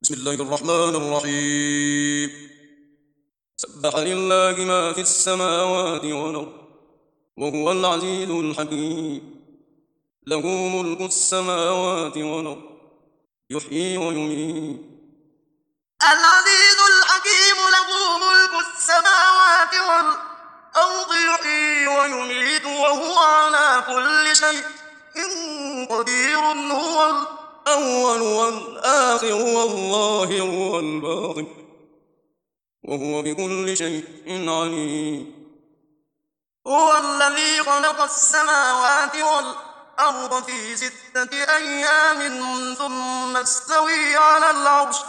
بسم الله الرحمن الرحيم. سبح لله ما في السماوات والأرض وهو العزيز الحكيم. له ملك السماوات والأرض يحيي ويميت. العزيز الحكيم له ملك السماوات والأرض يحيي ويميت وهو على كل شيء قدير. هو الأول والآخر والظاهر والباطن وهو بكل شيء عليم. هو الذي خلق السماوات والأرض في 6 أيام ثم استوى على العرش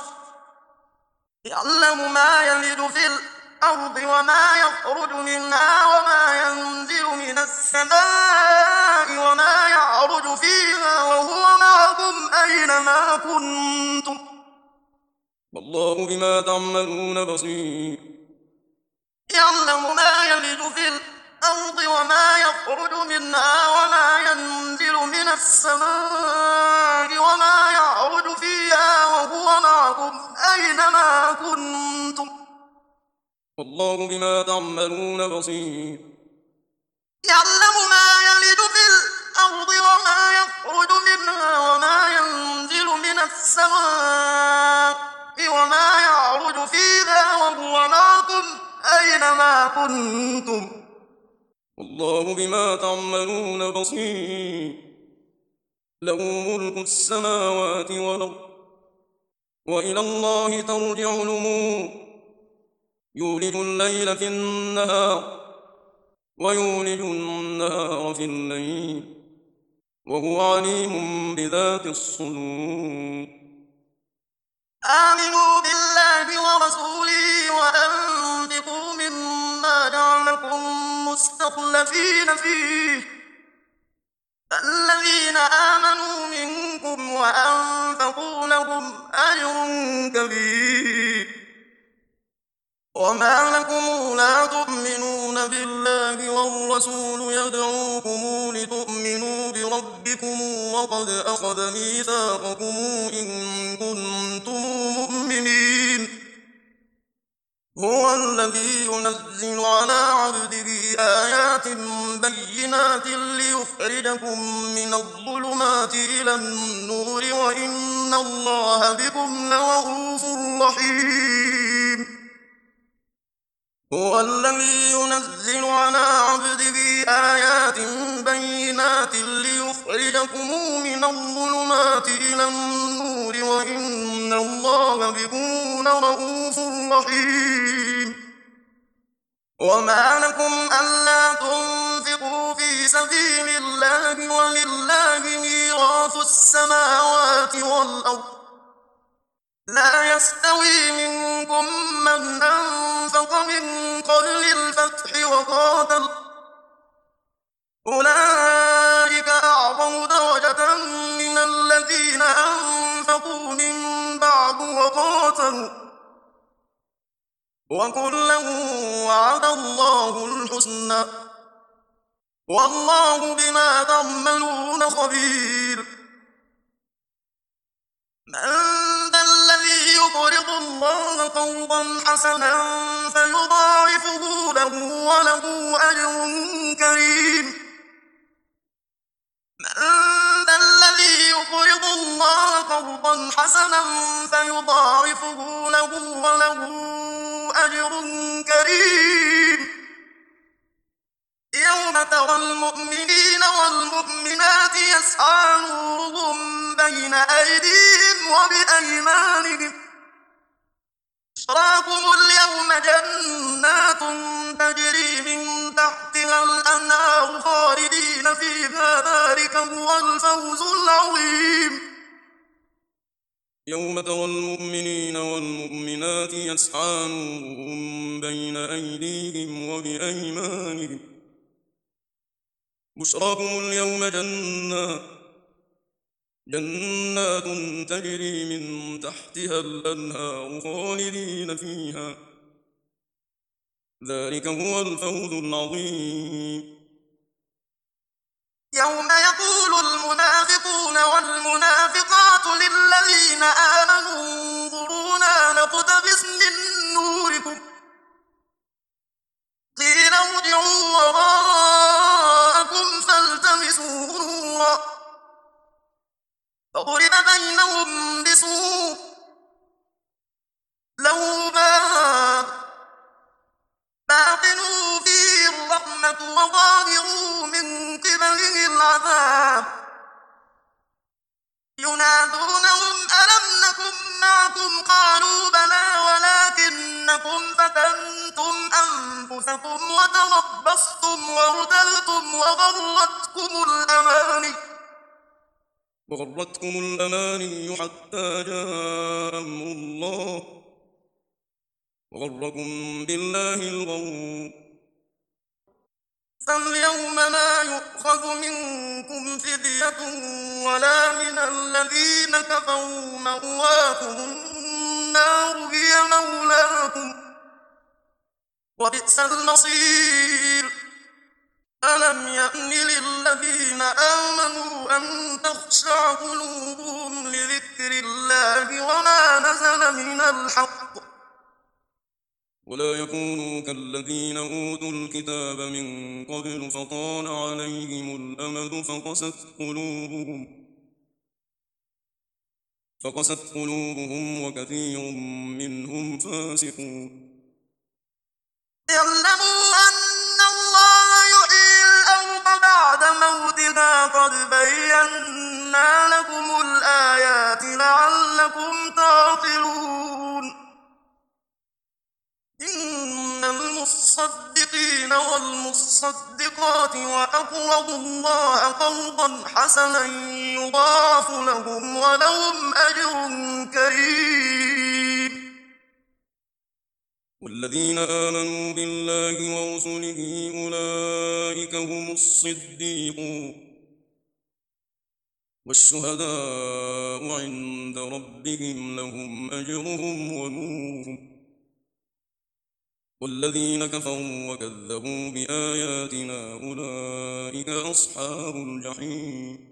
يعلم ما يلج في الأرض وما يخرج منها وما ينزل من السماء وما يعرج فيها وهو معكم أينما كنتم والله بما تعملون بصير. يعلم ما يلج في الأرض وما يخرج منها وما ينزل من السماء وما يعرج فيها وهو معكم أينما كنتم والله بما تعملون بصير. يعلم ما يلج في الأرض وما يخرج منها وما ينزل من السماء وما يعرج فيها وهو معكم أينما كنتم والله بما تعملون بصير. له ملك السماوات والأرض وإلى الله ترجع الأمور. يولج الليل في النهار ويولج النهار في الليل وهو عليم بذات الصدور. آمنوا بالله ورسوله وأنفقوا مما جعلكم مستخلفين فيه فالذين آمنوا منكم وأنفقوا لهم أجر كبير. وما لكم لا تؤمنون بالله والرسول يدعوكم لتؤمنوا بربكم وقد أخذ ميثاقكم إن كنتم مؤمنين. هو الذي ينزل على عبده آيات بينات ليخرجكم من الظلمات إلى النور وإن الله بكم لرءوف رحيم. هو الذي ينزل على عبده آيات بينات ليخرجكم من الظلمات إلى النور وإن الله بكم لرءوف رحيم. وما لكم ألا تنفقوا في سبيل الله ولله ميراث السماوات والأرض لا يستوي منكم من أنفق من قبل الفتح وقاتل أولئك أعظم درجة من الذين أنفقوا من بعد وقاتلوا وكلا وعد الله الحسنى والله بما تعملون خبير. من ذا الذي يقرض الله قرضا حسنا فيضاعفه له وله أجر كريم. من ذا الذي يقرض الله قرضا حسنا فيضاعفه له وله أجر كريم. يوم ترى المؤمنين والمؤمنات يسعى نورهم بين أيديهم وبأيمانهم بشراكم اليوم جنات تجري من تحتها الأنهار خالدين فيها ذلك هو الفوز العظيم. يوم ترى المؤمنين والمؤمنات يسعى نورهم بين أيديهم وبأيمانهم بشراكم اليوم جنات تجري من تحتها الأنهار خالدين فيها ذلك هو الفوز العظيم. يوم يقول المنافقون والمنافقات للذين آمنوا انظروا نقتبس من نوركم قيل ارجعوا وراءكم فالتمسوا نورا فضرب بينهم بسور له باب باطنه فيه الرحمة وظاهره من قبله العذاب ينادونهم ألم نكن معكم قالوا بلى ولكنكم فتنتم أنفسكم وتربصتم وارتبتم وغرتكم الأماني حتى جاء أمر الله وغركم بالله الغرور فاليوم لا يؤخذ منكم فدية ولا من الذين كفروا مأواكم النار هي مولاكم وبئس المصير ألم يأن للذين آمنوا أن تخشع قلوبهم لذكر الله وما نزل من الحق ولا يكونوا كالذين أوتوا الكتاب من قبل فطال عليهم الأمد فقست قلوبهم وكثير منهم فاسقون اعلموا أن الله يحيي الأرض بعد موتها قد بينا لكم الآيات لعلكم تعقلون إن المصدقين والمصدقات وأقرضوا الله قرضا حسنا يضاعف لهم ولهم أجر كريم والذين آمنوا بالله ورسله أولئك هم الصديقون والشهداء عند ربهم لهم أجرهم ونورهم والذين كفروا وكذبوا بآياتنا أولئك أصحاب الجحيم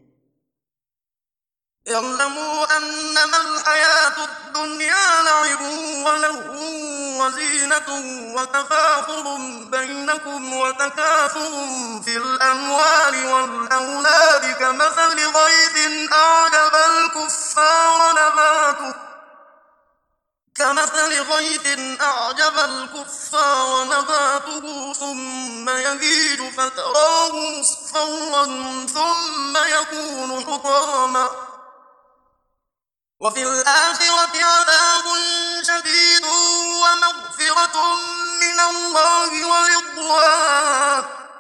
اعلموا أنما الحياة الدنيا لعب ولهو وزينة وتفاخر بينكم وتكاثر في الأموال والأولاد كمثل غيث أعجب الكفار نباته ثم يهيج فتراه مصفرا ثم يكون حطاما وفي الآخرة عذاب شديد ومغفرة من الله ورضوان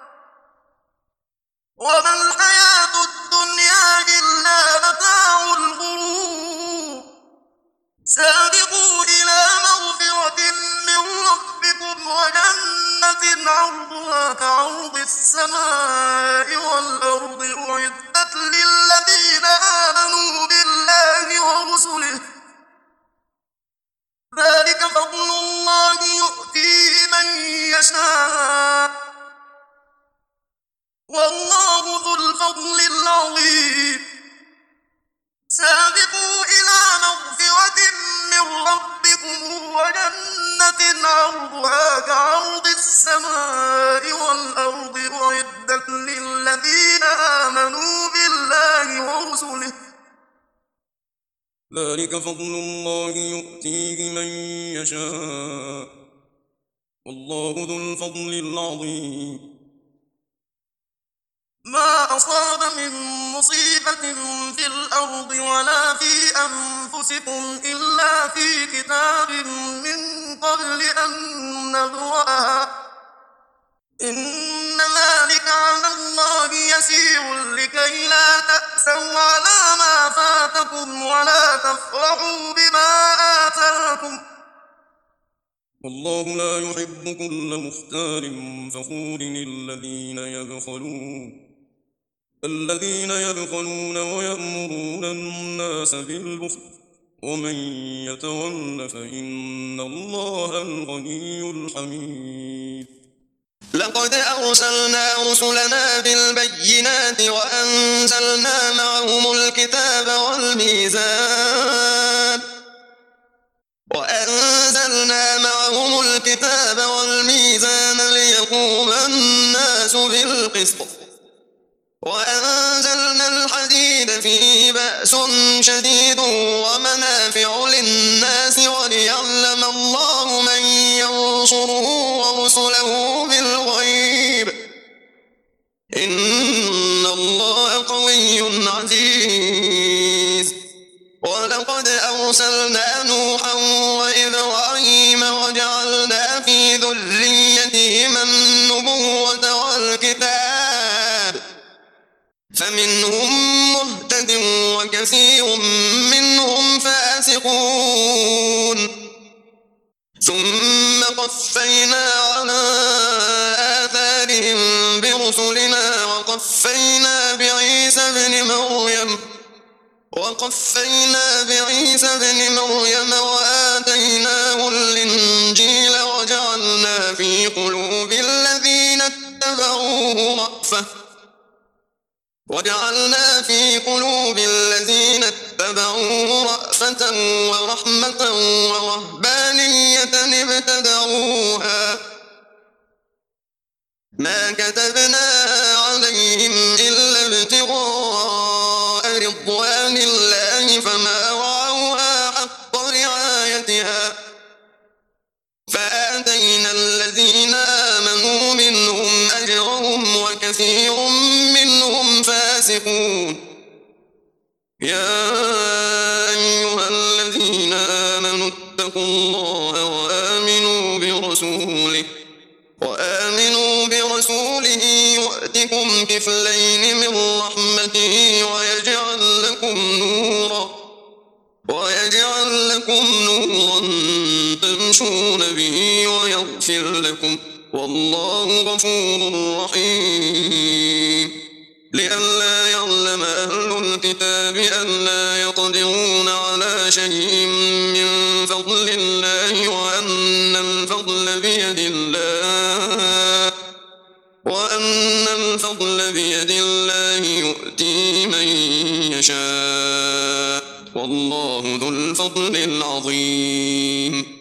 وما الحياة الدنيا إلا متاع الغرور سابقوا إلى مغفرة من ربكم وجنة عرضها كعرض السماء والأرض أعدت للذين آمنوا بالله ورسله ذلك فضل الله يؤتيه من يشاء والله ذو الفضل العظيم سابقوا إلى مغفرة من ربكم وجنة عرضها كعرض السماء والأرض أعدت للذين آمنوا بالله ورسله ذلك فضل الله يؤتيه من يشاء والله ذو الفضل العظيم ما أصاب من مصيبة في الأرض ولا في أنفسكم إلا في كتاب من قبل أن نبرأها إن ذلك على الله يسير لكي لا تأسوا على ما فاتكم ولا تفرحوا بما آتاكم والله لا يحب كل مختال فخور الذين يبخلون ويأمرون الناس بالبخل ومن يتول فإن الله الغني الحميد لقد أرسلنا رسلنا بالبينات وأنزلنا معهم الكتاب والميزان الكتاب والميزان ليقوم الناس بالقسط وأنزلنا الحديد فيه بأس شديد ومنافع للناس وليعلم الله من ينصره ورسله بالغيب إن الله قوي عزيز. ولقد أرسلنا نوحا وإبراهيم وجعلنا في ذريتهما النبوة والكتاب فمنهم مهتد وكثير منهم فاسقون. ثم قفينا على آثارهم برسلنا وقفينا بعيسى ابن مريم وآتيناه الإنجيل وجعلنا في قلوب الذين اتبعوه رأفة ورحمة ورهبانية ابتدعوها ما كتبناها عليهم إلا ابتغاء رضوان الله فما رعوها حق رعايتها فآتينا الذين آمنوا منهم أجرهم وكثير منهم فاسقون. يا أيها الذين آمنوا اتقوا الله وآمنوا برسوله يؤتكم كفلين من رحمته ويجعل لكم نورا تمشون به ويغفر لكم والله غفور رحيم. لئلا يعلم أهل الكتاب ألا يقدرون على شيء من فضل الله وأن الفضل بيد الله يؤتي من يشاء والله ذو الفضل العظيم.